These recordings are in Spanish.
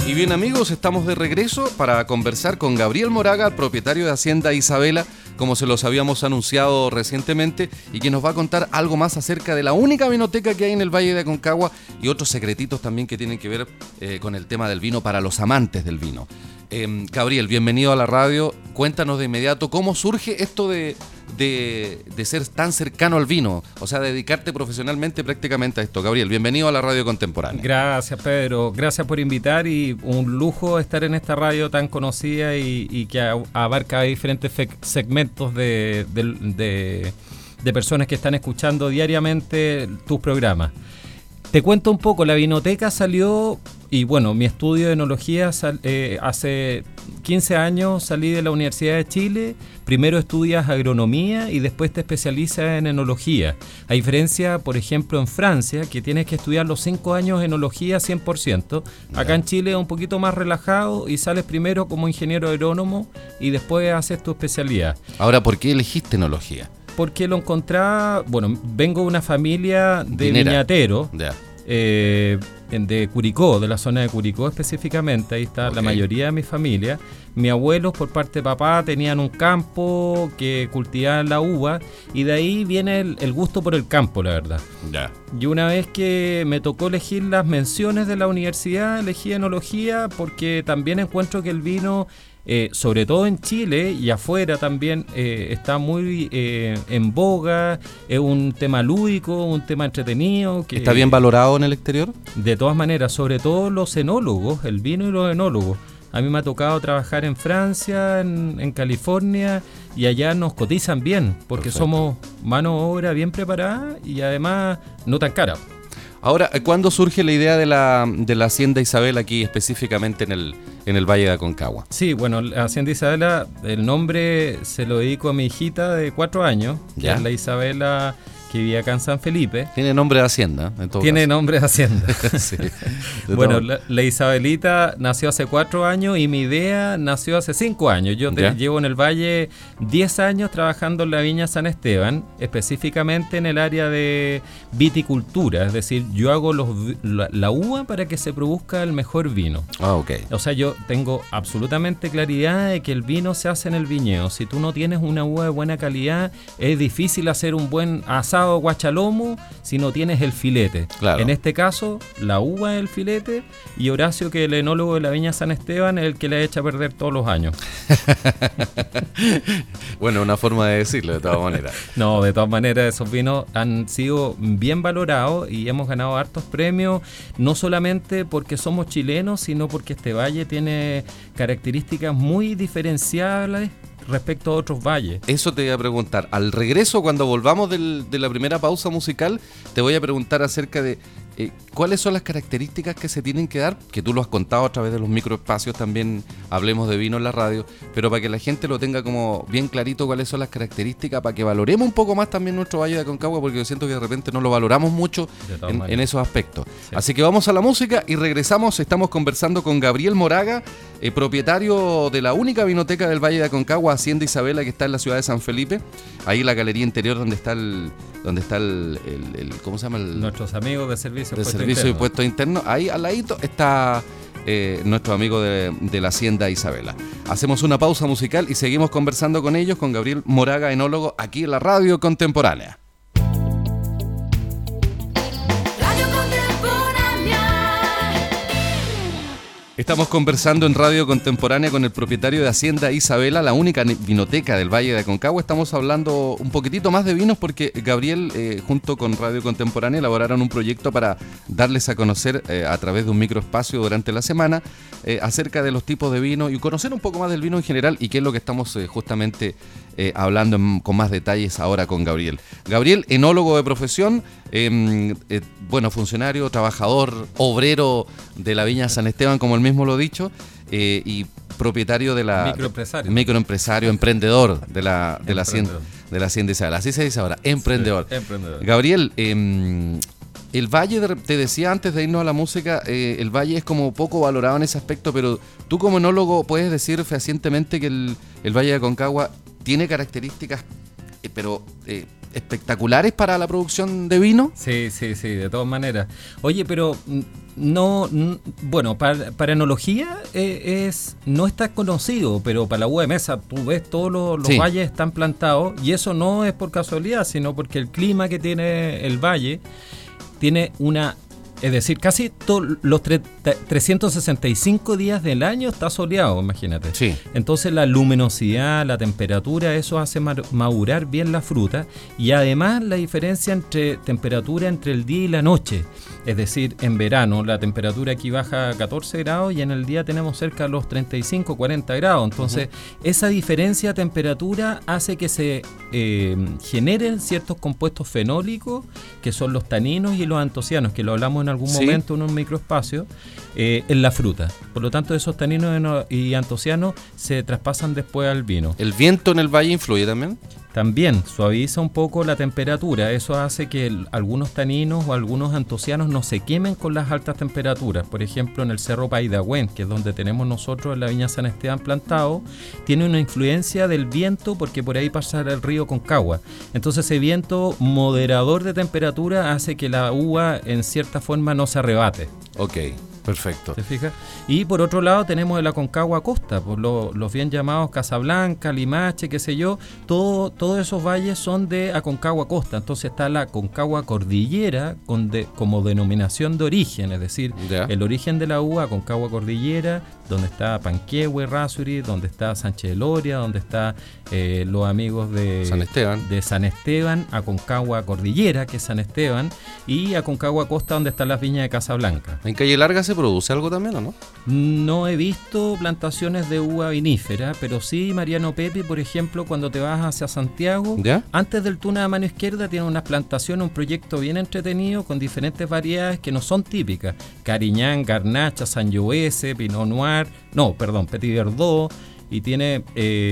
Y bien amigos, estamos de regreso para conversar con Gabriel Moraga, propietario de Hacienda Isabela, como se los habíamos anunciado recientemente, y que nos va a contar algo más acerca de la única vinoteca que hay en el Valle de Aconcagua y otros secretitos también que tienen que ver con el tema del vino para los amantes del vino. Gabriel, bienvenido a la radio. Cuéntanos de inmediato cómo surge esto de ser tan cercano al vino, o sea, dedicarte profesionalmente prácticamente a esto. Gabriel, bienvenido a la radio contemporánea. Gracias, Pedro. Gracias por invitar y un lujo estar en esta radio tan conocida y que abarca diferentes segmentos de personas que están escuchando diariamente tus programas. Te cuento un poco, la vinoteca salió, y bueno, mi estudio de enología hace 15 años salí de la Universidad de Chile. Primero estudias agronomía y después te especializas en enología. A diferencia, por ejemplo, en Francia, que tienes que estudiar los 5 años enología 100%. Acá en Chile es un poquito más relajado y sales primero como ingeniero agrónomo y después haces tu especialidad. Ahora, ¿por qué elegiste enología? Porque lo encontraba, bueno, vengo de una familia de viñateros, de Curicó, de la zona de Curicó específicamente, ahí está la mayoría de mi familia. Mis abuelos por parte de papá tenían un campo que cultivaban la uva y de ahí viene el gusto por el campo, la verdad. Y una vez que me tocó elegir las menciones de la universidad, elegí enología porque también encuentro que el vino, sobre todo en Chile y afuera también, está muy en boga, es un tema lúdico, un tema entretenido. Que, ¿está bien valorado en el exterior? De todas maneras, sobre todo los enólogos, el vino y los enólogos. A mí me ha tocado trabajar en Francia, en California, y allá nos cotizan bien, porque somos mano de obra bien preparada y además no tan cara. Ahora, ¿cuándo surge la idea de la Hacienda Isabela aquí específicamente en el Valle de Aconcagua? Sí, bueno, la Hacienda Isabela, el nombre se lo dedico a mi hijita de 4 años, que es la Isabela, que vivía acá en San Felipe. Tiene nombre de hacienda, en todo Tiene caso. Nombre de hacienda. Sí, bueno, la Isabelita nació hace 4 años y mi idea nació hace 5 años. Yo llevo en el Valle 10 años trabajando en la viña San Esteban, específicamente en el área de viticultura. Es decir, yo hago la uva para que se produzca el mejor vino. O sea, yo tengo absolutamente claridad de que el vino se hace en el viñedo. Si tú no tienes una uva de buena calidad, es difícil hacer un buen asado guachalomo si no tienes el filete. En este caso, la uva es el filete y Horacio, que es el enólogo de la viña San Esteban, es el que le echa a perder todos los años. Bueno, una forma de decirlo de todas maneras. No, de todas maneras, esos vinos han sido bien valorados y hemos ganado hartos premios, no solamente porque somos chilenos, sino porque este valle tiene características muy diferenciables respecto a otros valles. Eso te voy a preguntar. Al regreso, cuando volvamos de la primera pausa musical, te voy a preguntar acerca de cuáles son las características que se tienen que dar, que tú lo has contado a través de los microespacios, también hablemos de vino en la radio, pero para que la gente lo tenga como bien clarito cuáles son las características, para que valoremos un poco más también nuestro Valle de Aconcagua, porque yo siento que de repente no lo valoramos mucho en esos aspectos. Sí. Así que vamos a la música y regresamos. Estamos conversando con Gabriel Moraga, propietario de la única vinoteca del Valle de Aconcagua, Hacienda Isabela, que está en la ciudad de San Felipe, ahí en la galería interior donde está el ¿cómo se llama? Nuestros amigos de servicio y puestos internos. Ahí al ladito está nuestro amigo de la Hacienda Isabela. Hacemos una pausa musical y seguimos conversando con ellos, con Gabriel Moraga, enólogo, aquí en la radio contemporánea. Estamos conversando en Radio Contemporánea con el propietario de Hacienda Isabela, la única vinoteca del Valle de Aconcagua. Estamos hablando un poquitito más de vinos porque Gabriel, junto con Radio Contemporánea, elaboraron un proyecto para darles a conocer a través de un microespacio durante la semana acerca de los tipos de vino y conocer un poco más del vino en general, y qué es lo que estamos justamente hablando con más detalles ahora con Gabriel. Gabriel, enólogo de profesión, funcionario, trabajador, obrero de la viña San Esteban, como él mismo lo ha dicho, y propietario de la microempresario, emprendedor de la Hacienda Isabela. Así se dice ahora, emprendedor. Sí, emprendedor. Gabriel, el Valle, te decía antes de irnos a la música, el Valle es como poco valorado en ese aspecto, pero tú como enólogo puedes decir fehacientemente que el Valle de Aconcagua tiene características, pero espectaculares para la producción de vino. Sí, de todas maneras. Oye, pero bueno, para enología no está conocido, pero para la uva de mesa tú ves todos los valles están plantados, y eso no es por casualidad, sino porque el clima que tiene el valle tiene es decir, casi todos los 365 días del año está soleado, imagínate. Sí. Entonces la luminosidad, la temperatura, eso hace madurar bien la fruta, y además la diferencia entre temperatura entre el día y la noche. Es decir, en verano la temperatura aquí baja a 14 grados y en el día tenemos cerca de los 35, 40 grados. Entonces, esa diferencia de temperatura hace que se generen ciertos compuestos fenólicos, que son los taninos y los antocianos, que lo hablamos en algún momento en un microespacio, en la fruta. Por lo tanto, esos taninos y antocianos se traspasan después al vino. ¿El viento en el valle influye también? También suaviza un poco la temperatura. Eso hace que algunos taninos o algunos antocianos no se quemen con las altas temperaturas. Por ejemplo, en el Cerro Paidagüen, que es donde tenemos nosotros en la Viña San Esteban plantado, tiene una influencia del viento, porque por ahí pasa el río Concagua. Entonces ese viento moderador de temperatura hace que la uva en cierta forma no se arrebate. Ok. Perfecto. ¿Te fijas? Y por otro lado tenemos el Aconcagua Costa, pues los bien llamados Casablanca, Limache, qué sé yo, todos esos valles son de Aconcagua Costa. Entonces está la Aconcagua Cordillera como denominación de origen, es decir, el origen de la uva, Aconcagua Cordillera, donde está Panquehue, Errázuriz, donde está Sánchez de Loria, donde está los amigos de San Esteban, Aconcagua Cordillera, que es San Esteban, y Aconcagua Costa, donde están las viñas de Casablanca. ¿En Calle Larga se produce algo también o no? No he visto plantaciones de uva vinífera, pero sí Mariano Pepe, por ejemplo, cuando te vas hacia Santiago, antes del Tuna a mano izquierda tiene unas plantaciones, un proyecto bien entretenido con diferentes variedades que no son típicas: Cariñán, Garnacha, Sangiovese, Pinot Noir, Petit Verdot, y tiene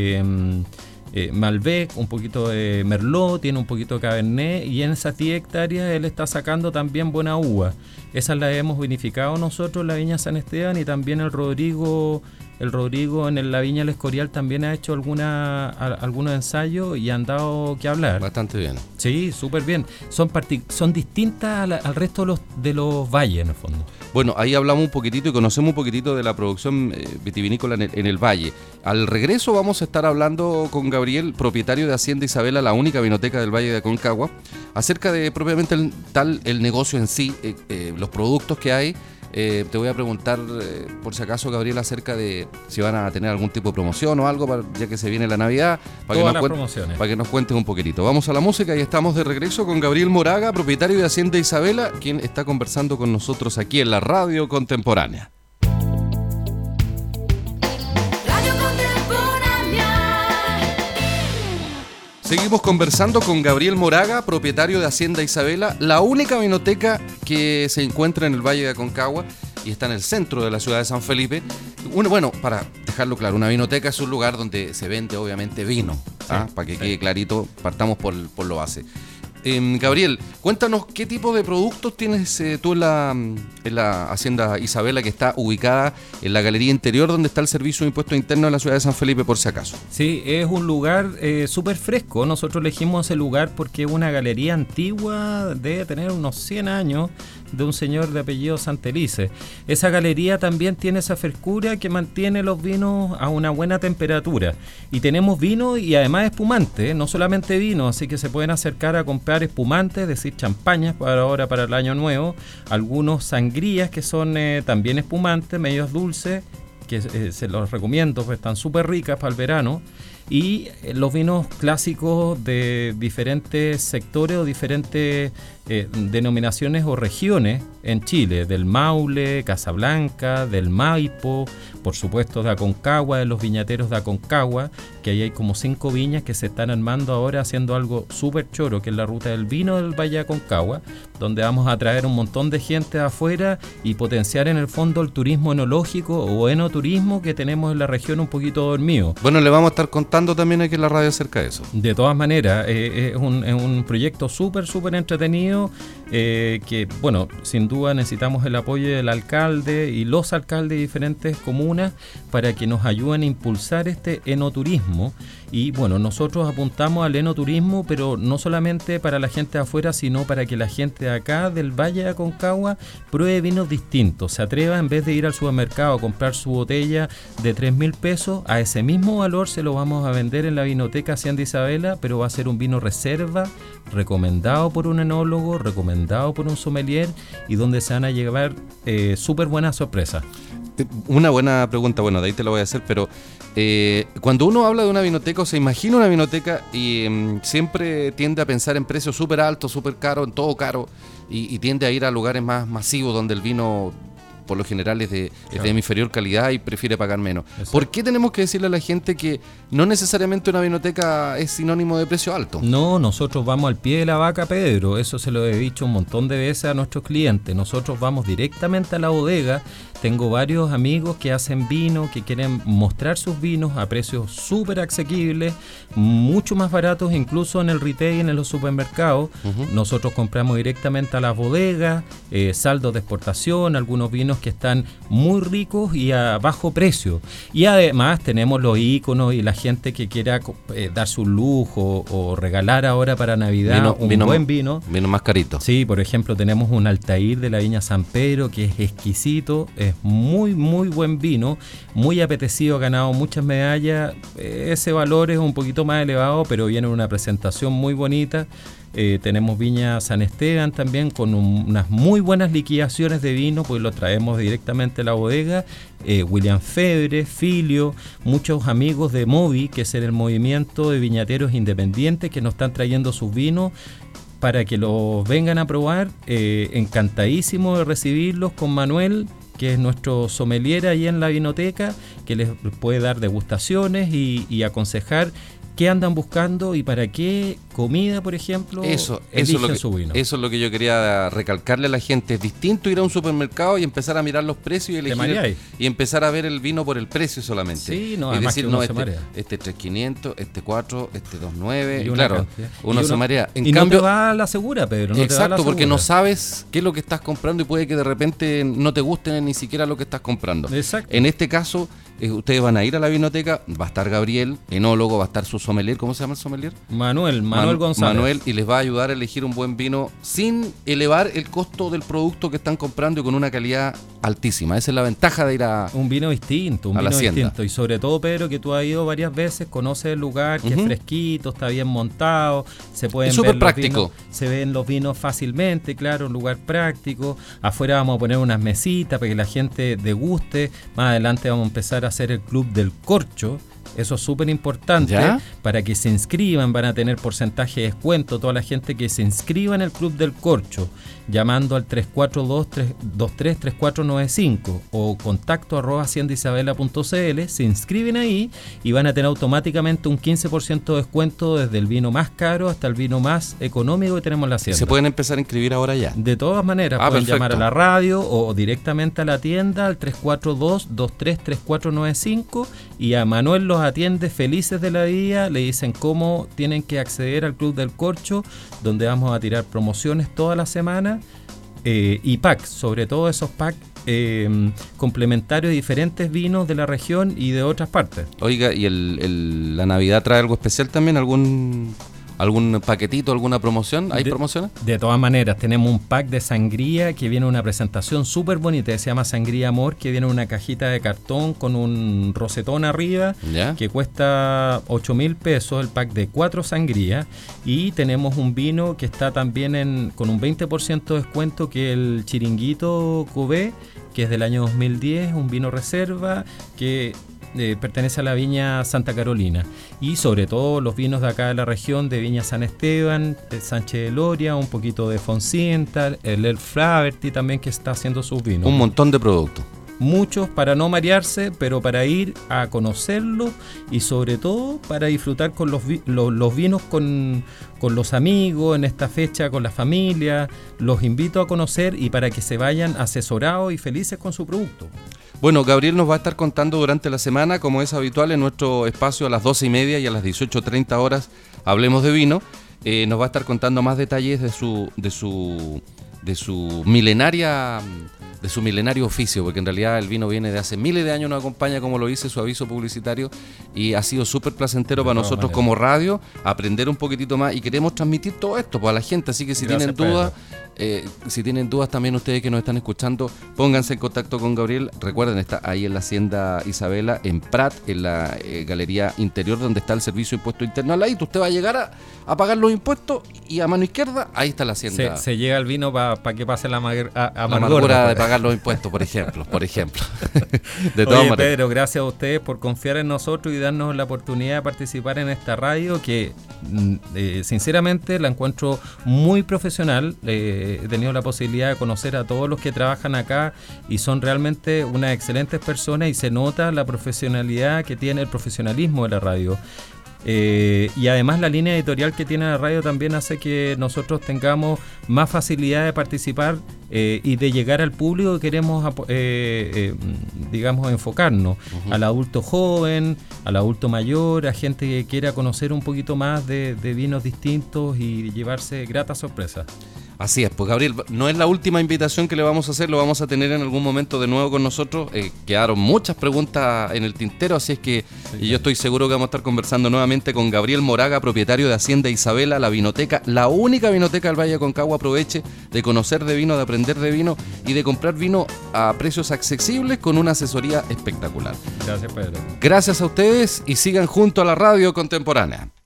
Malbec, un poquito de Merlot, tiene un poquito de Cabernet, y en esas 10 hectáreas él está sacando también buena uva. Esas las hemos vinificado nosotros, la Viña San Esteban, y también el Rodrigo en la Viña El Escorial también ha hecho algunos ensayos y han dado que hablar. Bastante bien. Sí, súper bien. Son distintas al resto de los valles, en el fondo. Bueno, ahí hablamos un poquitito y conocemos un poquitito de la producción vitivinícola en el valle. Al regreso vamos a estar hablando con Gabriel, propietario de Hacienda Isabela, la única vinoteca del Valle de Aconcagua, acerca de propiamente el negocio en sí, los productos que hay. Te voy a preguntar, por si acaso, Gabriel, acerca de si van a tener algún tipo de promoción o algo, ya que se viene la Navidad, para que nos cuentes un poquitito. Vamos a la música y estamos de regreso con Gabriel Moraga, propietario de Hacienda Isabela, quien está conversando con nosotros aquí en la Radio Contemporánea. Seguimos conversando con Gabriel Moraga, propietario de Hacienda Isabela, la única vinoteca que se encuentra en el Valle de Aconcagua y está en el centro de la ciudad de San Felipe. Bueno, para dejarlo claro, una vinoteca es un lugar donde se vende obviamente vino, para que quede clarito, partamos por lo base. Gabriel, cuéntanos qué tipo de productos tienes tú en la Hacienda Isabela, que está ubicada en la galería interior donde está el Servicio de Impuestos Internos de la ciudad de San Felipe, por si acaso. Sí, es un lugar súper fresco. Nosotros elegimos ese lugar porque es una galería antigua, debe tener unos 100 años, de un señor de apellido Santelice. Esa galería también tiene esa frescura que mantiene los vinos a una buena temperatura. Y tenemos vino y además espumante, no solamente vino, así que se pueden acercar a comprar espumantes, es decir, champañas para el año nuevo, algunos sangrías que son también espumantes, medios dulces, que se los recomiendo, pues están súper ricas para el verano. Y los vinos clásicos de diferentes sectores o diferentes denominaciones o regiones en Chile, del Maule, Casablanca, del Maipo, por supuesto de Aconcagua, de los viñateros de Aconcagua, que ahí hay como 5 viñas que se están armando ahora haciendo algo súper choro, que es la ruta del vino del Valle de Aconcagua, donde vamos a traer un montón de gente de afuera y potenciar en el fondo el turismo enológico o enoturismo que tenemos en la región un poquito dormido. Bueno, le vamos a estar contando también aquí en la radio acerca de eso. De todas maneras, es un proyecto súper entretenido, que, bueno, sin duda necesitamos el apoyo del alcalde y los alcaldes de diferentes comunas para que nos ayuden a impulsar este enoturismo Y bueno, nosotros apuntamos al enoturismo, pero no solamente para la gente de afuera, sino para que la gente de acá, del Valle de Aconcagua, pruebe vinos distintos. Se atreva, en vez de ir al supermercado a comprar su botella de 3.000 pesos, a ese mismo valor se lo vamos a vender en la vinoteca Hacienda Isabela, pero va a ser un vino reserva, recomendado por un enólogo, recomendado por un sommelier, y donde se van a llevar súper buenas sorpresas. Una buena pregunta, bueno, de ahí te lo voy a hacer, pero cuando uno habla de una vinoteca o se imagina una vinoteca y siempre tiende a pensar en precios súper altos, súper caros, en todo caro, y tiende a ir a lugares más masivos donde el vino por lo general es de inferior calidad y prefiere pagar menos. Exacto. ¿Por qué tenemos que decirle a la gente que no necesariamente una vinoteca es sinónimo de precio alto? No, nosotros vamos al pie de la vaca, Pedro. Eso se lo he dicho un montón de veces a nuestros clientes. Nosotros vamos directamente a la bodega. Tengo varios amigos que hacen vino, que quieren mostrar sus vinos a precios súper asequibles, mucho más baratos incluso en el retail, en los supermercados. Nosotros compramos directamente a las bodegas, saldos de exportación, algunos vinos que están muy ricos y a bajo precio. Y además tenemos los íconos y la gente que quiera darse un lujo o regalar ahora para Navidad buen vino. Vino más carito. Sí, por ejemplo, tenemos un Altair de la Viña San Pedro que es exquisito, es muy buen vino, muy apetecido, ha ganado muchas medallas. Ese valor es un poquito más elevado, pero viene en una presentación muy bonita. Tenemos Viña San Esteban también con unas muy buenas liquidaciones de vino, pues lo traemos directamente a la bodega. William Febre, Filio, muchos amigos de Movi, que es el movimiento de viñateros independientes que nos están trayendo sus vinos para que los vengan a probar. Encantadísimo de recibirlos con Manuel, que es nuestro sommelier ahí en la vinoteca, que les puede dar degustaciones y aconsejar qué andan buscando y para qué comida, por ejemplo, eligen su vino. Eso es lo que yo quería recalcarle a la gente. Es distinto ir a un supermercado y empezar a mirar los precios y elegir y empezar a ver el vino por el precio solamente. Sí, no, es decir, no, este 3.500, este 4, este 2.9. Y claro, uno se marea. En cambio, no te va a la segura, Pedro. No exacto, porque no sabes qué es lo que estás comprando y puede que de repente no te guste ni siquiera lo que estás comprando. Exacto. En este caso, ustedes van a ir a la vinoteca, va a estar Gabriel, enólogo, va a estar su sommelier. ¿Cómo se llama el sommelier? Manuel González. Manuel, y les va a ayudar a elegir un buen vino sin elevar el costo del producto que están comprando y con una calidad altísima. Esa es la ventaja de ir a un vino distinto, la hacienda. Y sobre todo, Pedro, que tú has ido varias veces, conoces el lugar, que es fresquito, está bien montado, se pueden es súper práctico. Se ven los vinos fácilmente, claro, un lugar práctico. Afuera vamos a poner unas mesitas para que la gente deguste. Más adelante vamos a empezar a hacer el club del corcho. Eso es súper importante. ¿Ya? Para que se inscriban, van a tener porcentaje de descuento toda la gente que se inscriba en el Club del Corcho, llamando al 342-233495 o contacto@haciendaisabela.cl. Se inscriben ahí y van a tener automáticamente un 15% de descuento desde el vino más caro hasta el vino más económico que tenemos en la hacienda. ¿Se pueden empezar a inscribir ahora ya? De todas maneras, pueden llamar a la radio o directamente a la tienda al 342-233495 y a Manuel los atiende felices de la vida, le dicen cómo tienen que acceder al Club del Corcho, donde vamos a tirar promociones toda la semana y packs, sobre todo esos packs complementarios de diferentes vinos de la región y de otras partes. Oiga, ¿y la Navidad trae algo especial también? ¿Algún paquetito, alguna promoción? ¿Hay promociones? De todas maneras, tenemos un pack de sangría que viene en una presentación súper bonita, se llama Sangría Amor, que viene en una cajita de cartón con un rosetón arriba, ¿ya? Que cuesta 8.000 pesos, el pack de 4 sangrías, y tenemos un vino que está también con un 20% de descuento, que es el Chiringuito Cubé, que es del año 2010, un vino reserva que pertenece a la Viña Santa Carolina, y sobre todo los vinos de acá de la región, de Viña San Esteban, de Sánchez de Loria, un poquito de Fonsiental, el Flaherty también, que está haciendo sus vinos. Un montón de productos. Muchos para no marearse, pero para ir a conocerlos y sobre todo para disfrutar con los vinos con los amigos en esta fecha, con la familia. Los invito a conocer y para que se vayan asesorados y felices con su producto. Bueno, Gabriel nos va a estar contando durante la semana, como es habitual en nuestro espacio, a las 12:30 y a las 18:30 horas, Hablemos de Vino. Nos va a estar contando más detalles de su milenaria su milenario oficio, porque en realidad el vino viene de hace miles de años, nos acompaña, como lo dice su aviso publicitario, y ha sido súper placentero para nosotros como radio aprender un poquitito más, y queremos transmitir todo esto pues, a la gente, así que si tienen dudas también ustedes que nos están escuchando, pónganse en contacto con Gabriel. Recuerden, está ahí en la Hacienda Isabela, en Prat, en la galería interior donde está el servicio de impuesto interno al ladito. Usted va a llegar a pagar los impuestos y a mano izquierda, ahí está la Hacienda. Se llega el vino para que pase la amargura de pagar los impuestos, por ejemplo. De todas maneras. Pedro, gracias a ustedes por confiar en nosotros y darnos la oportunidad de participar en esta radio que sinceramente la encuentro muy profesional. He tenido la posibilidad de conocer a todos los que trabajan acá y son realmente unas excelentes personas, y se nota la profesionalidad que tiene, el profesionalismo de la radio. Y además la línea editorial que tiene la radio también hace que nosotros tengamos más facilidad de participar y de llegar al público que queremos digamos enfocarnos, al adulto joven, al adulto mayor, a gente que quiera conocer un poquito más de vinos distintos y llevarse gratas sorpresas. Así es, pues Gabriel, no es la última invitación que le vamos a hacer, lo vamos a tener en algún momento de nuevo con nosotros. Quedaron muchas preguntas en el tintero, así es que yo estoy seguro que vamos a estar conversando nuevamente con Gabriel Moraga, propietario de Hacienda Isabela, la vinoteca, la única vinoteca del Valle de Aconcagua. Aproveche de conocer de vino, de aprender de vino y de comprar vino a precios accesibles con una asesoría espectacular. Gracias, Pedro. Gracias a ustedes y sigan junto a la radio contemporánea.